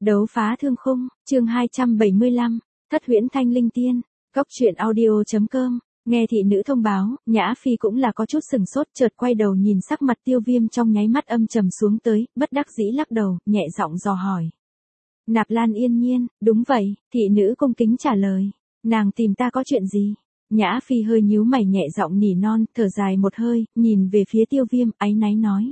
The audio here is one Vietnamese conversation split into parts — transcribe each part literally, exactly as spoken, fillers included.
Đấu phá thương khung, chương hai trăm bảy mươi lăm, Thất huyễn thanh linh tiên, góc truyện audio.com, nghe thị nữ thông báo, Nhã Phi cũng là có chút sừng sốt, chợt quay đầu nhìn sắc mặt Tiêu Viêm trong nháy mắt âm trầm xuống tới, bất đắc dĩ lắc đầu, nhẹ giọng dò hỏi. Nạp Lan Yên Nhiên, đúng vậy, thị nữ cung kính trả lời, nàng tìm ta có chuyện gì? Nhã Phi hơi nhíu mày nhẹ giọng nỉ non, thở dài một hơi, nhìn về phía Tiêu Viêm, áy náy nói.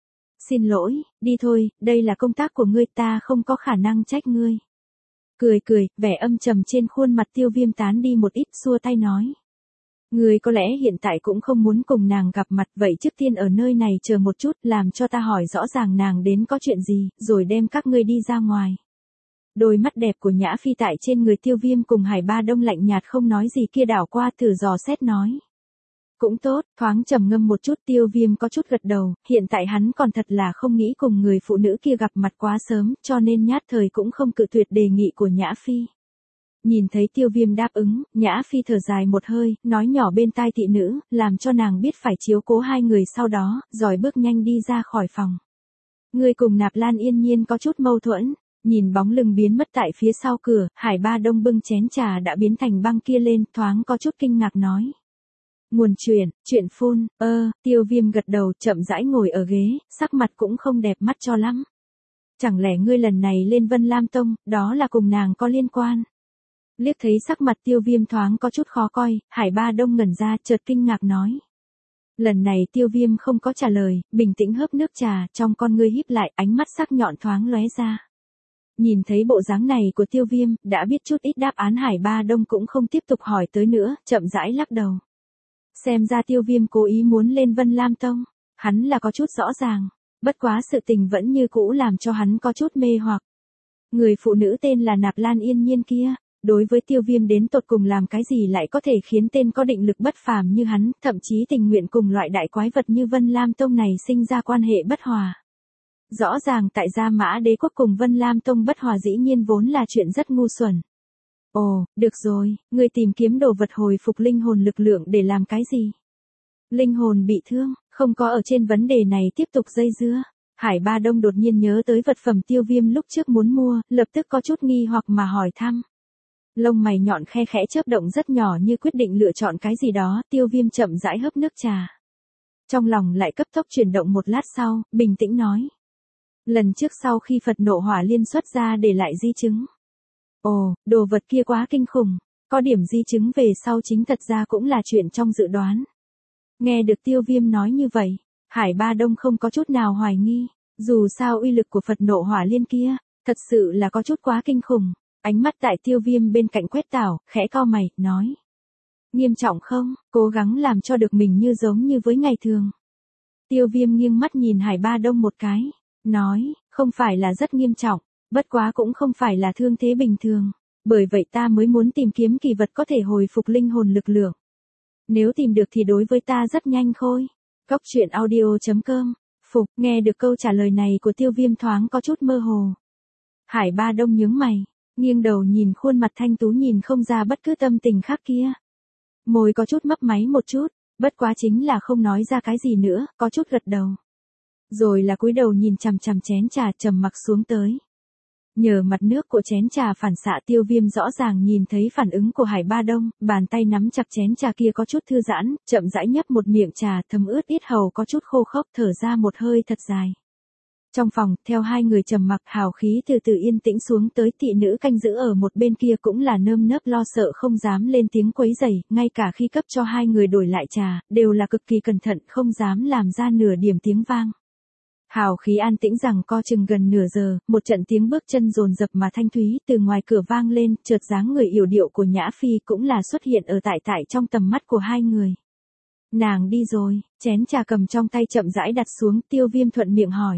Xin lỗi, đi thôi, đây là công tác của ngươi, ta không có khả năng trách ngươi. Cười cười, vẻ âm trầm trên khuôn mặt Tiêu Viêm tán đi một ít, xua tay nói. Ngươi có lẽ hiện tại cũng không muốn cùng nàng gặp mặt, vậy trước tiên ở nơi này chờ một chút, làm cho ta hỏi rõ ràng nàng đến có chuyện gì, rồi đem các ngươi đi ra ngoài. Đôi mắt đẹp của Nhã Phi tại trên người Tiêu Viêm cùng Hải Ba Đông lạnh nhạt không nói gì kia đảo qua thử dò xét nói. Cũng tốt, thoáng trầm ngâm một chút, Tiêu Viêm có chút gật đầu, hiện tại hắn còn thật là không nghĩ cùng người phụ nữ kia gặp mặt quá sớm, cho nên nhát thời cũng không cự tuyệt đề nghị của Nhã Phi. Nhìn thấy Tiêu Viêm đáp ứng, Nhã Phi thở dài một hơi, nói nhỏ bên tai thị nữ, làm cho nàng biết phải chiếu cố hai người, sau đó, rồi bước nhanh đi ra khỏi phòng. Ngươi cùng Nạp Lan Yên Nhiên có chút mâu thuẫn. Nhìn bóng lưng biến mất tại phía sau cửa, Hải Ba Đông bưng chén trà đã biến thành băng kia lên, thoáng có chút kinh ngạc nói. Nguồn chuyện, chuyện phun, ơ, Tiêu Viêm gật đầu, chậm rãi ngồi ở ghế, sắc mặt cũng không đẹp mắt cho lắm. Chẳng lẽ ngươi lần này lên Vân Lam Tông, đó là cùng nàng có liên quan? Liếc thấy sắc mặt Tiêu Viêm thoáng có chút khó coi, Hải Ba Đông ngẩn ra, chợt kinh ngạc nói. Lần này Tiêu Viêm không có trả lời, bình tĩnh hớp nước trà, trong con ngươi híp lại, ánh mắt sắc nhọn thoáng lóe ra. Nhìn thấy bộ dáng này của Tiêu Viêm, đã biết chút ít đáp án, Hải Ba Đông cũng không tiếp tục hỏi tới nữa, chậm rãi lắc đầu. Xem ra Tiêu Viêm cố ý muốn lên Vân Lam Tông, hắn là có chút rõ ràng, bất quá sự tình vẫn như cũ làm cho hắn có chút mê hoặc. Người phụ nữ tên là Nạp Lan Yên Nhiên kia, đối với Tiêu Viêm đến tột cùng làm cái gì lại có thể khiến tên có định lực bất phàm như hắn, thậm chí tình nguyện cùng loại đại quái vật như Vân Lam Tông này sinh ra quan hệ bất hòa. Rõ ràng tại Gia Mã Đế quốc cùng Vân Lam Tông bất hòa dĩ nhiên vốn là chuyện rất ngu xuẩn. Ồ, được rồi, ngươi tìm kiếm đồ vật hồi phục linh hồn lực lượng để làm cái gì? Linh hồn bị thương, không có ở trên vấn đề này tiếp tục dây dưa. Hải Ba Đông đột nhiên nhớ tới vật phẩm Tiêu Viêm lúc trước muốn mua, lập tức có chút nghi hoặc mà hỏi thăm. Lông mày nhọn khe khẽ chớp động rất nhỏ như quyết định lựa chọn cái gì đó, Tiêu Viêm chậm rãi hớp nước trà. Trong lòng lại cấp tốc chuyển động một lát sau, bình tĩnh nói. Lần trước sau khi Phật nộ hỏa liên xuất ra để lại di chứng. Ồ, đồ vật kia quá kinh khủng, có điểm di chứng về sau chính thật ra cũng là chuyện trong dự đoán. Nghe được Tiêu Viêm nói như vậy, Hải Ba Đông không có chút nào hoài nghi, dù sao uy lực của Phật nộ hỏa liên kia, thật sự là có chút quá kinh khủng. Ánh mắt tại Tiêu Viêm bên cạnh quét tảo, khẽ cau mày, nói. Nghiêm trọng không, cố gắng làm cho được mình như giống như với ngày thường. Tiêu Viêm nghiêng mắt nhìn Hải Ba Đông một cái. Nói, không phải là rất nghiêm trọng, bất quá cũng không phải là thương thế bình thường, bởi vậy ta mới muốn tìm kiếm kỳ vật có thể hồi phục linh hồn lực lượng. Nếu tìm được thì đối với ta rất nhanh thôi. Góc truyện audio.com, phục, nghe được câu trả lời này của Tiêu Viêm thoáng có chút mơ hồ. Hải Ba Đông nhướng mày, nghiêng đầu nhìn khuôn mặt thanh tú nhìn không ra bất cứ tâm tình khác kia. Môi có chút mấp máy một chút, bất quá chính là không nói ra cái gì nữa, có chút gật đầu. Rồi là cúi đầu nhìn chằm chằm chén trà trầm mặc xuống tới. Nhờ mặt nước của chén trà phản xạ, Tiêu Viêm rõ ràng nhìn thấy phản ứng của Hải Ba Đông, bàn tay nắm chặt chén trà kia có chút thư giãn, chậm rãi nhấp một miệng trà thấm ướt yết hầu có chút khô khốc, thở ra một hơi thật dài. Trong phòng, theo hai người trầm mặc, hào khí từ từ yên tĩnh xuống tới, thị nữ canh giữ ở một bên kia cũng là nơm nớp lo sợ không dám lên tiếng quấy rầy, ngay cả khi cấp cho hai người đổi lại trà, đều là cực kỳ cẩn thận, không dám làm ra nửa điểm tiếng vang. Hào khí an tĩnh rằng co chừng gần nửa giờ, một trận tiếng bước chân dồn dập mà thanh thúy từ ngoài cửa vang lên, chợt dáng người yểu điệu của Nhã Phi cũng là xuất hiện ở tại tại trong tầm mắt của hai người. Nàng đi rồi, chén trà cầm trong tay chậm rãi đặt xuống, Tiêu Viêm thuận miệng hỏi.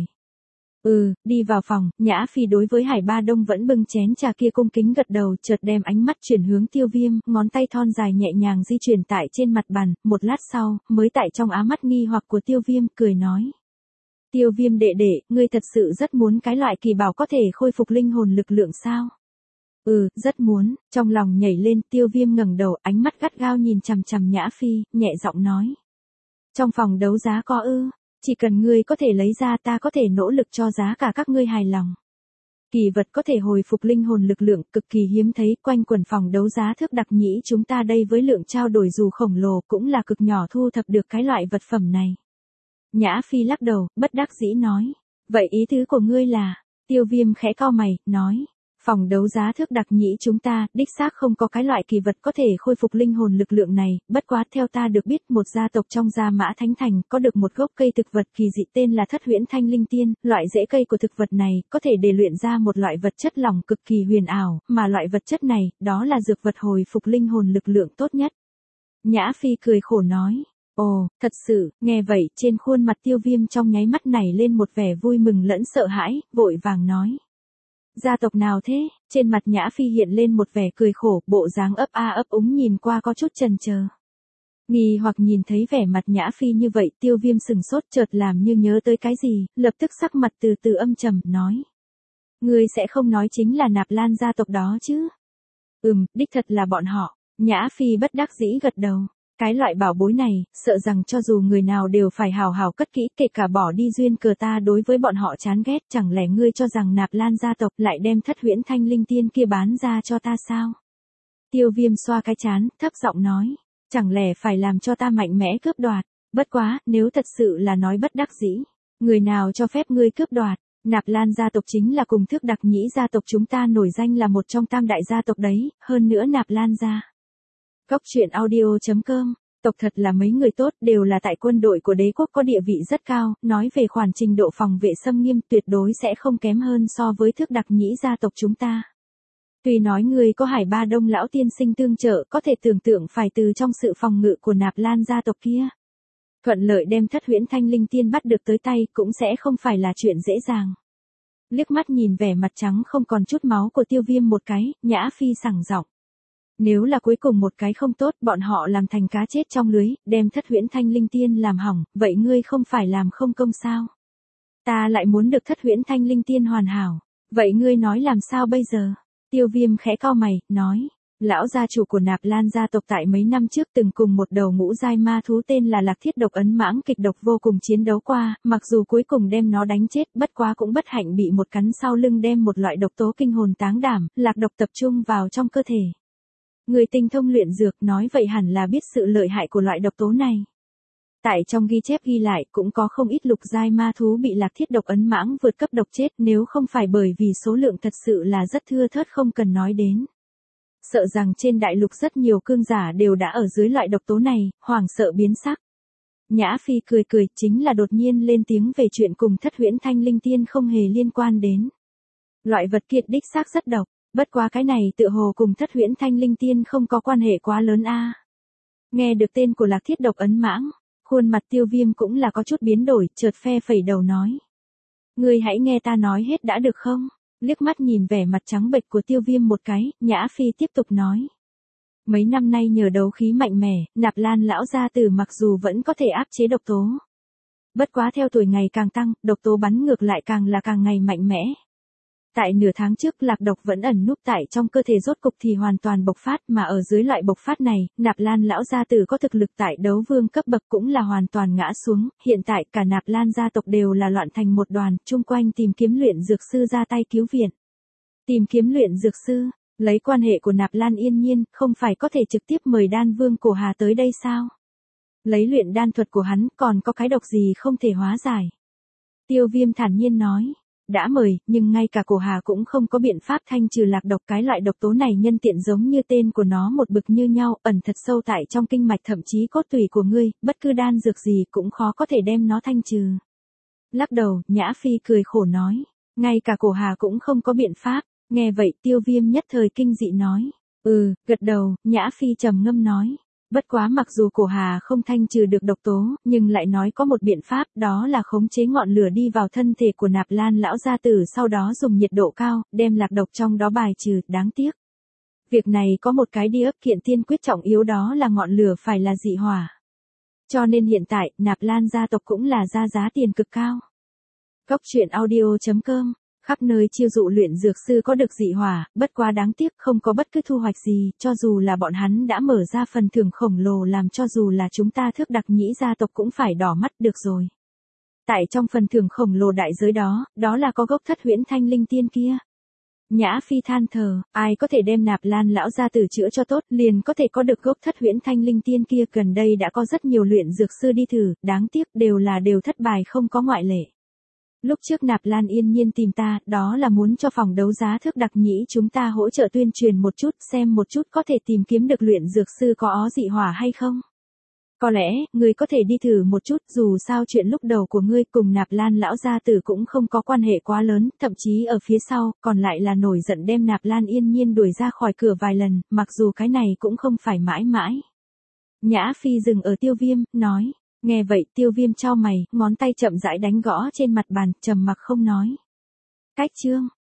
Ừ, đi vào phòng, Nhã Phi đối với Hải Ba Đông vẫn bưng chén trà kia cung kính gật đầu, chợt đem ánh mắt chuyển hướng Tiêu Viêm, ngón tay thon dài nhẹ nhàng di chuyển tại trên mặt bàn, một lát sau, mới tại trong ám mắt nghi hoặc của Tiêu Viêm, cười nói. Tiêu Viêm đệ đệ, ngươi thật sự rất muốn cái loại kỳ bảo có thể khôi phục linh hồn lực lượng sao? Ừ, rất muốn, trong lòng nhảy lên, Tiêu Viêm ngẩng đầu, ánh mắt gắt gao nhìn chằm chằm Nhã Phi, nhẹ giọng nói. Trong phòng đấu giá có ư, chỉ cần ngươi có thể lấy ra ta có thể nỗ lực cho giá cả các ngươi hài lòng. Kỳ vật có thể hồi phục linh hồn lực lượng cực kỳ hiếm thấy, quanh quần phòng đấu giá thước đặc nhĩ chúng ta đây với lượng trao đổi dù khổng lồ cũng là cực nhỏ thu thập được cái loại vật phẩm này. Nhã Phi lắc đầu, bất đắc dĩ nói. Vậy ý tứ của ngươi là, Tiêu Viêm khẽ cau mày, nói. Phòng đấu giá thước đặc nhĩ chúng ta, đích xác không có cái loại kỳ vật có thể khôi phục linh hồn lực lượng này, bất quá theo ta được biết một gia tộc trong Gia Mã Thánh Thành có được một gốc cây thực vật kỳ dị tên là Thất Huyễn Thanh Linh Tiên, loại rễ cây của thực vật này có thể để luyện ra một loại vật chất lỏng cực kỳ huyền ảo, mà loại vật chất này, đó là dược vật hồi phục linh hồn lực lượng tốt nhất. Nhã Phi cười khổ nói. Ồ, thật sự, nghe vậy, trên khuôn mặt Tiêu Viêm trong nháy mắt này lên một vẻ vui mừng lẫn sợ hãi, vội vàng nói. Gia tộc nào thế? Trên mặt Nhã Phi hiện lên một vẻ cười khổ, bộ dáng ấp a ấp úng nhìn qua có chút chần chờ. Nghi hoặc nhìn thấy vẻ mặt Nhã Phi như vậy, Tiêu Viêm sừng sốt chợt làm như nhớ tới cái gì, lập tức sắc mặt từ từ âm trầm, nói. Ngươi sẽ không nói chính là Nạp Lan gia tộc đó chứ? Ừm, đích thật là bọn họ. Nhã Phi bất đắc dĩ gật đầu. Cái loại bảo bối này, sợ rằng cho dù người nào đều phải hào hào cất kỹ, kể cả bỏ đi duyên cờ ta đối với bọn họ chán ghét, chẳng lẽ ngươi cho rằng Nạp Lan gia tộc lại đem Thất Huyễn Thanh Linh Tiên kia bán ra cho ta sao? Tiêu Viêm xoa cái chán, thấp giọng nói, chẳng lẽ phải làm cho ta mạnh mẽ cướp đoạt, bất quá, nếu thật sự là nói bất đắc dĩ, người nào cho phép ngươi cướp đoạt? Nạp Lan gia tộc chính là cùng thước đặc nhĩ gia tộc chúng ta nổi danh là một trong tam đại gia tộc đấy, hơn nữa Nạp Lan gia. Góc truyện audio chấm com, tộc thật là mấy người tốt, đều là tại quân đội của đế quốc có địa vị rất cao, nói về khoản trình độ phòng vệ xâm nghiêm tuyệt đối sẽ không kém hơn so với thước đặc nhĩ gia tộc chúng ta. Tuy nói người có Hải Ba Đông lão tiên sinh tương trợ, có thể tưởng tượng phải từ trong sự phòng ngự của Nạp Lan gia tộc kia. Thuận lợi đem Thất Huyễn Thanh Linh Tiên bắt được tới tay cũng sẽ không phải là chuyện dễ dàng. Liếc mắt nhìn vẻ mặt trắng không còn chút máu của Tiêu Viêm một cái, Nhã Phi sảng giọng. Nếu là cuối cùng một cái không tốt, bọn họ làm thành cá chết trong lưới, đem Thất Huyễn Thanh Linh Tiên làm hỏng, vậy ngươi không phải làm không công sao? Ta lại muốn được Thất Huyễn Thanh Linh Tiên hoàn hảo, vậy ngươi nói làm sao bây giờ? Tiêu Viêm khẽ cau mày, nói, lão gia chủ của Nạp Lan gia tộc tại mấy năm trước từng cùng một đầu ngũ giai ma thú tên là Lạc Thiết Độc ấn mãng kịch độc vô cùng chiến đấu qua, mặc dù cuối cùng đem nó đánh chết, bất quá cũng bất hạnh bị một cắn sau lưng đem một loại độc tố kinh hồn táng đảm, lạc độc tập trung vào trong cơ thể. Người tinh thông luyện dược nói vậy hẳn là biết sự lợi hại của loại độc tố này. Tại trong ghi chép ghi lại cũng có không ít lục giai ma thú bị Lạc Thiết Độc ấn mãng vượt cấp độc chết, nếu không phải bởi vì số lượng thật sự là rất thưa thớt không cần nói đến. Sợ rằng trên đại lục rất nhiều cương giả đều đã ở dưới loại độc tố này, hoảng sợ biến sắc. Nhã Phi cười cười, chính là đột nhiên lên tiếng về chuyện cùng Thất Huyễn Thanh Linh Tiên không hề liên quan đến. Loại vật kiệt đích xác rất độc. Bất quá cái này tựa hồ cùng Thất Huyễn Thanh Linh Tiên không có quan hệ quá lớn a. Nghe được tên của Lạc Thiết Độc ấn mãng, khuôn mặt Tiêu Viêm cũng là có chút biến đổi, chợt phe phẩy đầu nói. Ngươi hãy nghe ta nói hết đã được không? Liếc mắt nhìn vẻ mặt trắng bệch của Tiêu Viêm một cái, Nhã Phi tiếp tục nói. Mấy năm nay nhờ đấu khí mạnh mẽ, Nạp Lan lão gia tử mặc dù vẫn có thể áp chế độc tố. Bất quá theo tuổi ngày càng tăng, độc tố bắn ngược lại càng là càng ngày mạnh mẽ. Tại nửa tháng trước lạc độc vẫn ẩn núp tại trong cơ thể rốt cục thì hoàn toàn bộc phát, mà ở dưới loại bộc phát này, Nạp Lan lão gia tử có thực lực tại đấu vương cấp bậc cũng là hoàn toàn ngã xuống, hiện tại cả Nạp Lan gia tộc đều là loạn thành một đoàn, chung quanh tìm kiếm luyện dược sư ra tay cứu viện. Tìm kiếm luyện dược sư, lấy quan hệ của Nạp Lan Yên Nhiên, không phải có thể trực tiếp mời đan vương Cổ Hà tới đây sao? Lấy luyện đan thuật của hắn còn có cái độc gì không thể hóa giải? Tiêu Viêm thản nhiên nói. Đã mời, nhưng ngay cả Cổ Hà cũng không có biện pháp thanh trừ lạc độc, cái loại độc tố này nhân tiện giống như tên của nó một bực như nhau, ẩn thật sâu tại trong kinh mạch thậm chí cốt tủy của ngươi, bất cứ đan dược gì cũng khó có thể đem nó thanh trừ. Lắc đầu, Nhã Phi cười khổ nói, ngay cả Cổ Hà cũng không có biện pháp, nghe vậy Tiêu Viêm nhất thời kinh dị nói, ừ, gật đầu, Nhã Phi trầm ngâm nói. Bất quá mặc dù Cổ Hà không thanh trừ được độc tố, nhưng lại nói có một biện pháp, đó là khống chế ngọn lửa đi vào thân thể của Nạp Lan lão gia tử, sau đó dùng nhiệt độ cao, đem lạc độc trong đó bài trừ, đáng tiếc. Việc này có một cái đi ấp kiện tiên quyết trọng yếu, đó là ngọn lửa phải là dị hỏa. Cho nên hiện tại, Nạp Lan gia tộc cũng là ra giá tiền cực cao. Góc truyện audio chấm com, khắp nơi chiêu dụ luyện dược sư có được dị hỏa, bất quá đáng tiếc không có bất cứ thu hoạch gì, cho dù là bọn hắn đã mở ra phần thưởng khổng lồ làm cho dù là chúng ta thước đặc nhĩ gia tộc cũng phải đỏ mắt được rồi. Tại trong phần thưởng khổng lồ đại giới đó, đó là có gốc Thất Huyễn Thanh Linh Tiên kia. Nhã Phi than thở, ai có thể đem Nạp Lan lão gia tử chữa cho tốt, liền có thể có được gốc thất huyễn thanh linh tiên kia, gần đây đã có rất nhiều luyện dược sư đi thử, đáng tiếc đều là đều thất bài không có ngoại lệ. Lúc trước Nạp Lan yên nhiên tìm ta, đó là muốn cho phòng đấu giá Thước Đặc Nhĩ chúng ta hỗ trợ tuyên truyền một chút, xem một chút có thể tìm kiếm được luyện dược sư có ó dị hỏa hay không. Có lẽ, ngươi có thể đi thử một chút, dù sao chuyện lúc đầu của ngươi cùng Nạp Lan lão gia tử cũng không có quan hệ quá lớn, thậm chí ở phía sau, còn lại là nổi giận đem Nạp Lan yên nhiên đuổi ra khỏi cửa vài lần, mặc dù cái này cũng không phải mãi mãi. Nhã Phi dừng ở Tiêu Viêm, nói. Nghe vậy Tiêu Viêm chau mày, ngón tay chậm rãi đánh gõ trên mặt bàn, trầm mặc không nói. Cách chương.